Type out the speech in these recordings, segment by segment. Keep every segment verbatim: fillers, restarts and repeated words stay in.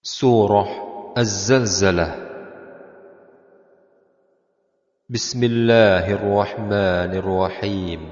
Surah Az-Zalzalah. Bismillahirrahmanirrahim.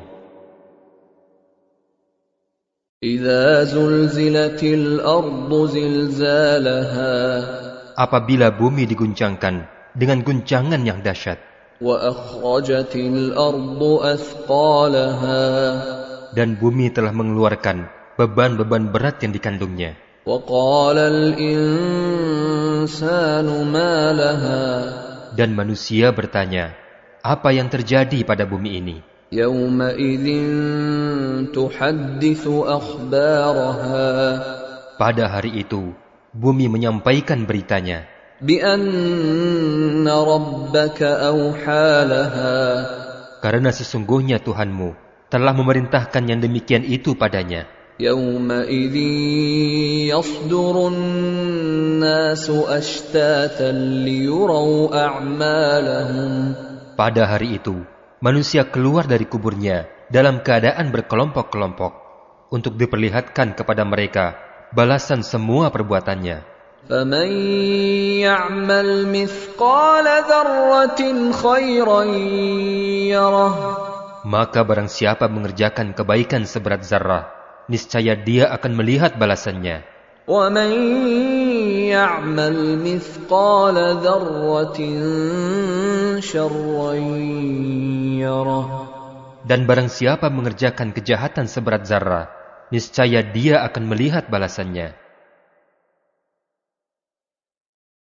Idza zulzilatil ardu zilzalaha. Apabila bumi diguncangkan dengan guncangan yang dahsyat. Wa akhrajatil ardu athqalaha. Dan bumi telah mengeluarkan beban-beban berat yang dikandungnya. وَقَالَ الْإِنسَانُ مَا لَهَا. Dan manusia bertanya, apa yang terjadi pada bumi ini? يَوْمَئِذٍ تُحَدِّثُ أَخْبَارَهَا. Pada hari itu, bumi menyampaikan beritanya. بِأَنَّ رَبَّكَ أَوْحَى لَهَا. Karena sesungguhnya Tuhanmu telah memerintahkan yang demikian itu padanya. يَوْمَئِذٍ يَصْدُرُ النَّاسُ أَشْتَاتًا لِيُرَوْا أَعْمَالَهُمْ. Pada hari itu, manusia keluar dari kuburnya dalam keadaan berkelompok-kelompok untuk diperlihatkan kepada mereka balasan semua perbuatannya. فَمَنْ يَعْمَلْ مِثْقَالَ ذَرَّةٍ خَيْرًا يَرَهُ. Maka barang siapa mengerjakan kebaikan seberat zarrah, niscaya dia akan melihat balasannya. وَمَنْ يَعْمَلْ مِثْقَالَ ذَرَّةٍ شَرًّا يَرَهُ. Dan barang siapa mengerjakan kejahatan seberat zarrah, niscaya dia akan melihat balasannya.